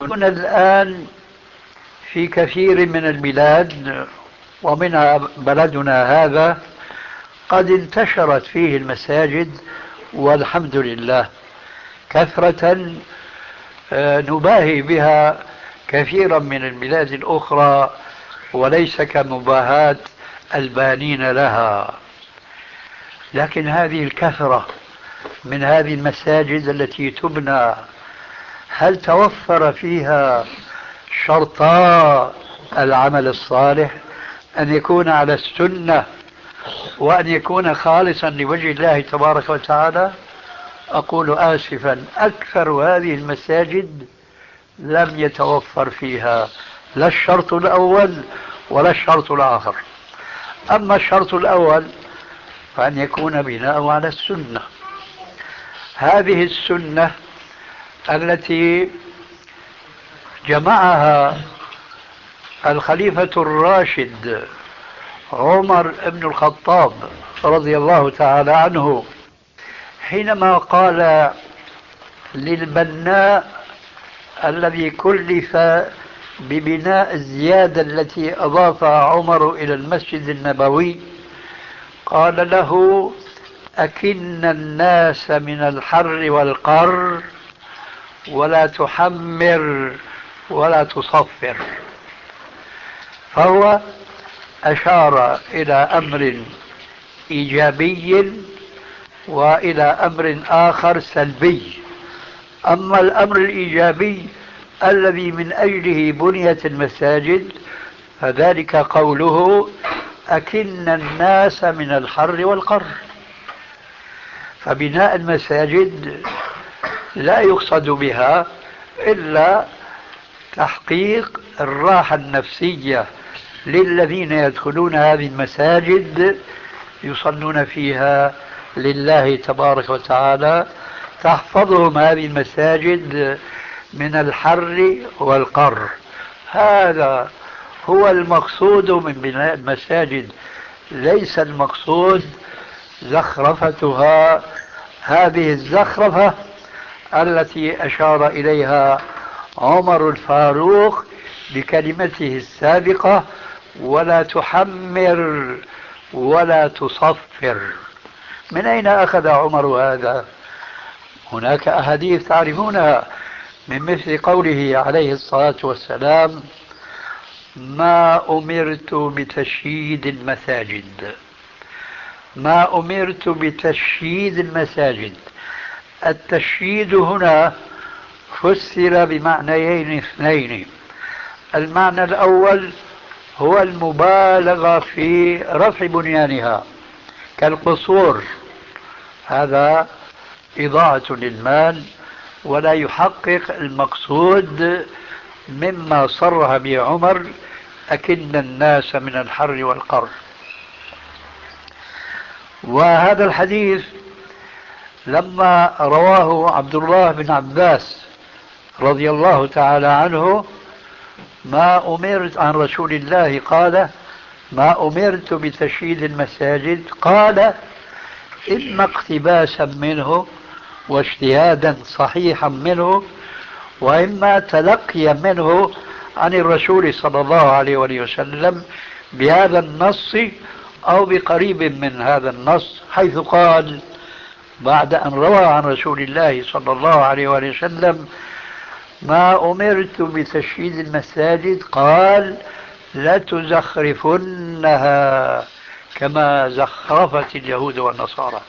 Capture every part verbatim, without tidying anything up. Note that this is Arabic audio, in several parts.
هنا الآن في كثير من البلاد ومنها بلدنا هذا قد انتشرت فيه المساجد والحمد لله كثرة نباهي بها كثيرا من البلاد الأخرى وليس كمباهاة البانين لها. لكن هذه الكثرة من هذه المساجد التي تبنى هل توفر فيها شرطا العمل الصالح؟ أن يكون على السنة وأن يكون خالصا لوجه الله تبارك وتعالى. أقول آسفا أكثر هذه المساجد لم يتوفر فيها لا الشرط الأول ولا الشرط الآخر. أما الشرط الأول فأن يكون بناء على السنة، هذه السنة التي جمعها الخليفة الراشد عمر بن الخطاب رضي الله تعالى عنه حينما قال للبناء الذي كلف ببناء الزيادة التي أضافها عمر إلى المسجد النبوي، قال له: أكن الناس من الحر والقر ولا تحمر ولا تصفر. فهو أشار إلى أمر إيجابي وإلى أمر آخر سلبي. أما الأمر الإيجابي الذي من أجله بنيت المساجد فذلك قوله: أكن الناس من الحر والقر. فبناء المساجد لا يقصد بها إلا تحقيق الراحة النفسية للذين يدخلون هذه المساجد يصلون فيها لله تبارك وتعالى، تحفظهم هذه المساجد من الحر والقر. هذا هو المقصود من بناء المساجد، ليس المقصود زخرفتها، هذه الزخرفة التي أشار إليها عمر الفاروق بكلمته السابقة: ولا تحمر ولا تصفر. من أين أخذ عمر هذا؟ هناك أحاديث تعرفونها من مثل قوله عليه الصلاة والسلام: ما أمرت بتشييد المساجد. ما أمرت بتشييد المساجد. التشييد هنا فسر بمعنيين اثنين. المعنى الأول هو المبالغة في رفع بنيانها كالقصور، هذا إضاعة للمال ولا يحقق المقصود مما صرح به عمر: أكن الناس من الحر والقر. وهذا الحديث لما رواه عبد الله بن عباس رضي الله تعالى عنه: ما أمرت عن رسول الله قال: ما أمرت بتشييد المساجد، قال: إما اقتباسا منه واجتهادا صحيحا منه، وإما تلقيا منه عن الرسول صلى الله عليه وسلم بهذا النص أو بقريب من هذا النص، حيث قال بعد أن روى عن رسول الله صلى الله عليه وسلم: ما أمرت بتشييد المساجد، قال: لتزخرفنها كما زخرفت اليهود والنصارى.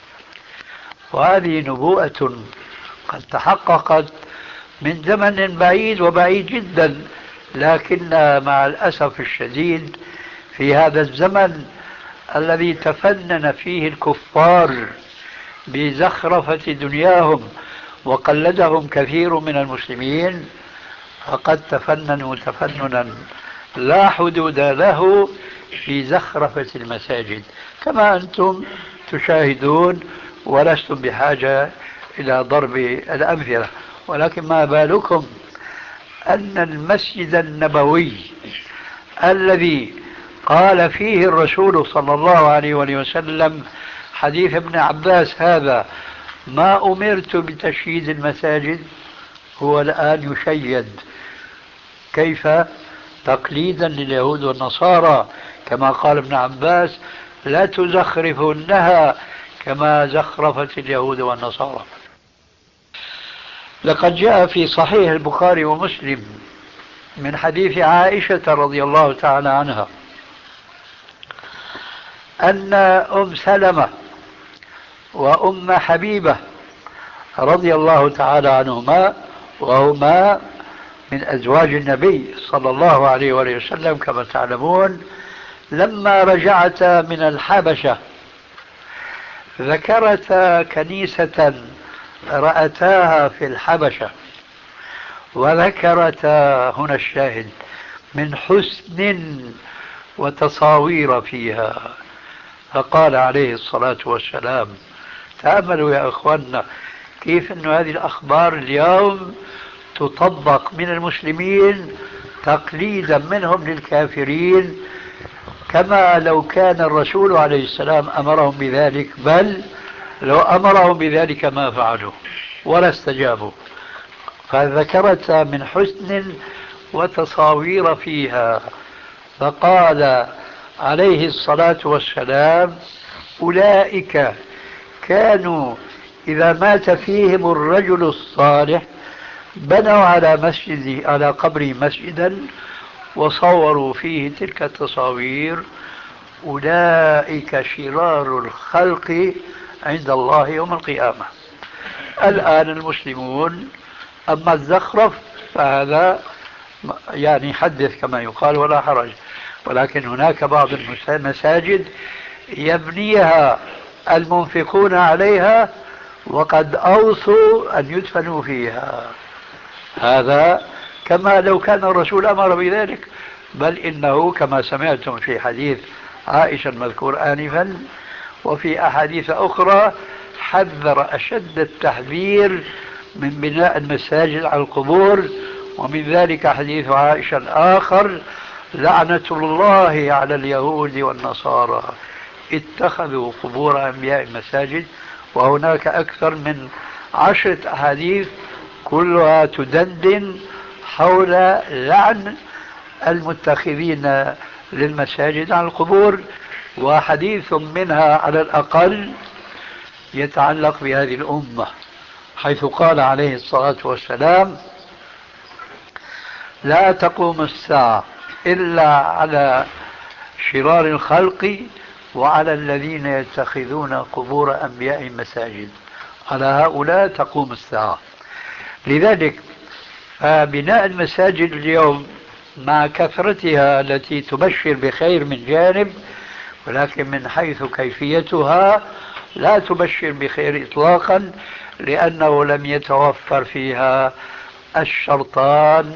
وهذه نبوءة قد تحققت من زمن بعيد وبعيد جدا، لكن مع الأسف الشديد في هذا الزمن الذي تفنن فيه الكفار بزخرفة دنياهم وقلدهم كثير من المسلمين، فقد تفننوا تفننا لا حدود له في زخرفة المساجد كما أنتم تشاهدون، ولستم بحاجة إلى ضرب الأمثلة. ولكن ما بالكم أن المسجد النبوي الذي قال فيه الرسول صلى الله عليه وسلم حديث ابن عباس هذا: ما أمرت بتشييد المساجد، هو الآن يشيد. كيف؟ تقليدا لليهود والنصارى، كما قال ابن عباس: لا تزخرفنها كما زخرفت اليهود والنصارى. لقد جاء في صحيح البخاري ومسلم من حديث عائشة رضي الله تعالى عنها أن أم سلمة وأم حبيبة رضي الله تعالى عنهما، وهما من أزواج النبي صلى الله عليه وآله وسلم كما تعلمون، لما رجعتا من الحبشة ذكرتا كنيسة رأتاها في الحبشة، وذكرتا، هنا الشاهد، من حسن وتصاوير فيها. فقال عليه الصلاة والسلام: تأملوا يا أخوانا كيف أن هذه الأخبار اليوم تطبق من المسلمين تقليدا منهم للكافرين، كما لو كان الرسول عليه السلام أمرهم بذلك، بل لو أمرهم بذلك ما فعلوا ولا استجابوا. فذكرت من حسن وتصاوير فيها، فقال عليه الصلاة والسلام: أولئك كانوا إذا مات فيهم الرجل الصالح بنوا على مسجد على قبره مسجدا وصوروا فيه تلك التصاوير، أولئك شرار الخلق عند الله يوم القيامة. الآن المسلمون أما الزخرف فهذا يعني حدث كما يقال ولا حرج، ولكن هناك بعض المساجد يبنيها المنفقون عليها وقد أوصوا أن يدفنوا فيها، هذا كما لو كان الرسول أمر بذلك، بل إنه كما سمعتم في حديث عائشة المذكور آنفا وفي أحاديث أخرى حذر أشد التحذير من بناء المساجد على القبور. ومن ذلك حديث عائشة الآخر: لعنة الله على اليهود والنصارى اتخذوا قبور أنبياء مساجد. وهناك أكثر من عشرة أحاديث كلها تدندن حول لعن المتخذين للمساجد على القبور، وحديث منها على الأقل يتعلق بهذه الأمة، حيث قال عليه الصلاة والسلام: لا تقوم الساعة إلا على شرار الخلق وعلى الذين يتخذون قبور أنبياء مساجد، على هؤلاء تقوم الساعة. لذلك فبناء المساجد اليوم مع كثرتها التي تبشر بخير من جانب، ولكن من حيث كيفيتها لا تبشر بخير إطلاقا، لأنه لم يتوفر فيها الشرطان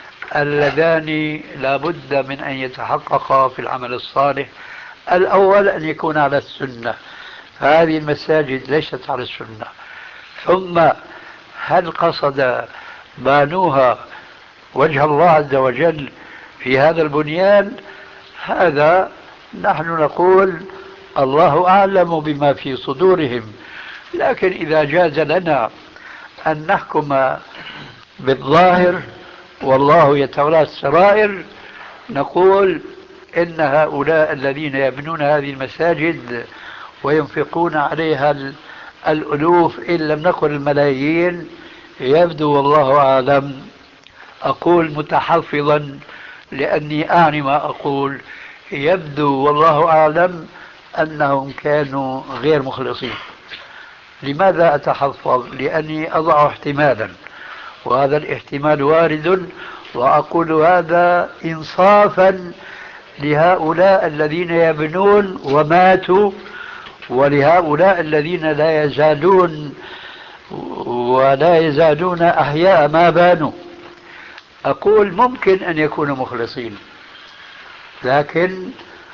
اللذان لا بد من أن يتحققا في العمل الصالح. الأول أن يكون على السنة، فهذه المساجد ليست على السنة. ثم هل قصد بانوها وجه الله عز وجل في هذا البنيان؟ هذا نحن نقول الله أعلم بما في صدورهم، لكن إذا جاز لنا أن نحكم بالظاهر والله يتولى السرائر، نقول إن هؤلاء الذين يبنون هذه المساجد وينفقون عليها الألوف إن لم نقل الملايين، يبدو والله أعلم، أقول متحفظا لأني أعني ما أقول، يبدو والله أعلم أنهم كانوا غير مخلصين. لماذا أتحفظ؟ لأني أضع احتمالا، وهذا الاحتمال وارد، وأقول هذا إنصافا لهؤلاء الذين يبنون وماتوا، ولهؤلاء الذين لا يزالون ولا يزالون أحياء ما بانوا. أقول ممكن أن يكونوا مخلصين، لكن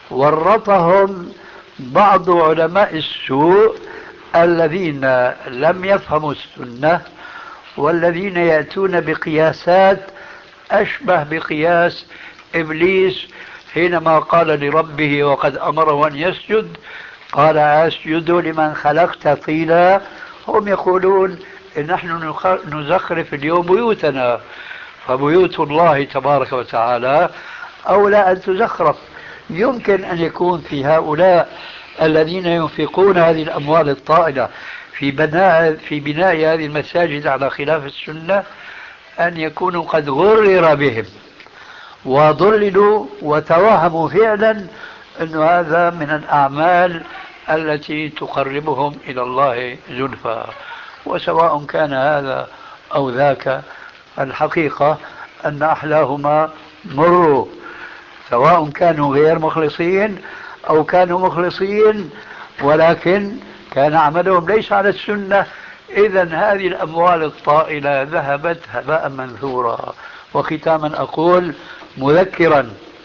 ورطهم بعض علماء السوء الذين لم يفهموا السنة، والذين يأتون بقياسات أشبه بقياس إبليس حينما قال لربه وقد أمره أن يسجد قال أسجد لمن خلقت طينا. هم يقولون نحن نزخرف اليوم بيوتنا، فبيوت الله تبارك وتعالى أولى أن تزخرف. يمكن أن يكون في هؤلاء الذين ينفقون هذه الأموال الطائلة في بناء في بناء هذه المساجد على خلاف السنة أن يكونوا قد غرر بهم وضللوا وتوهموا فعلا أن هذا من الأعمال التي تقربهم إلى الله زلفى. وسواء كان هذا أو ذاك، الحقيقة أن أحلاهما مروا، سواء كانوا غير مخلصين أو كانوا مخلصين ولكن كان عملهم ليس على السنة، إذا هذه الأموال الطائلة ذهبت هباء منثورا. وختاما أقول مذكرا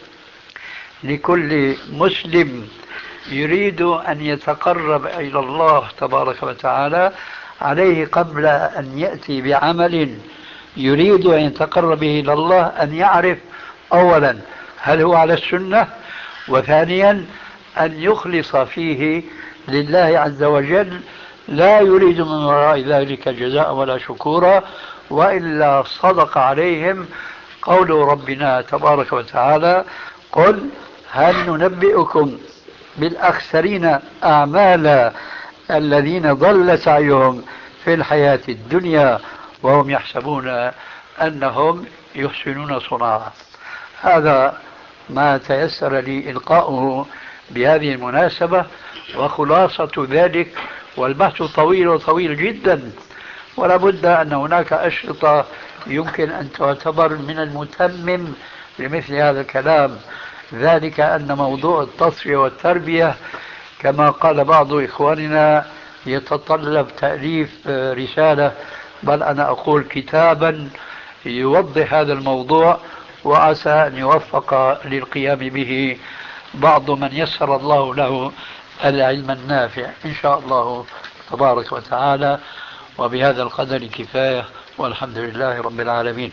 لكل مسلم يريد أن يتقرب إلى الله تبارك وتعالى، عليه قبل أن يأتي بعمل يريد أن يتقرب به إلى الله أن يعرف أولا هل هو على السنة، وثانيا أن يخلص فيه لله عز وجل، لا يريد من وراء ذلك جزاء ولا شكورا، وإلا صدق عليهم قول ربنا تبارك وتعالى: قل هل ننبئكم بالأخسرين أعمالا الذين ضل سعيهم في الحياة الدنيا وهم يحسبون أنهم يحسنون صنعا. هذا ما تيسر لي إلقاؤه بهذه المناسبة، وخلاصة ذلك، والبحث طويل وطويل جدا، ولا بد أن هناك أشرطة يمكن أن تعتبر من المتمم لمثل هذا الكلام، ذلك أن موضوع التصفية والتربية كما قال بعض إخواننا يتطلب تأليف رسالة، بل أنا أقول كتابا يوضح هذا الموضوع، وعسى أن يوفق للقيام به بعض من يسر الله له العلم النافع إن شاء الله تبارك وتعالى. وبهذا القدر كفاية، والحمد لله رب العالمين.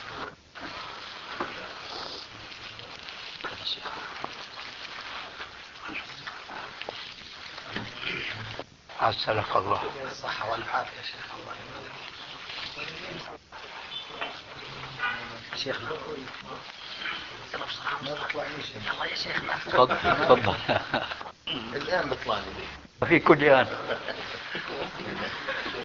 عسلك الله. الصحة والعافية شيخ. الله شيخنا ما بطلع الله يا شيخنا. تفضل تفضل. الآن بطلع لي في كل آن.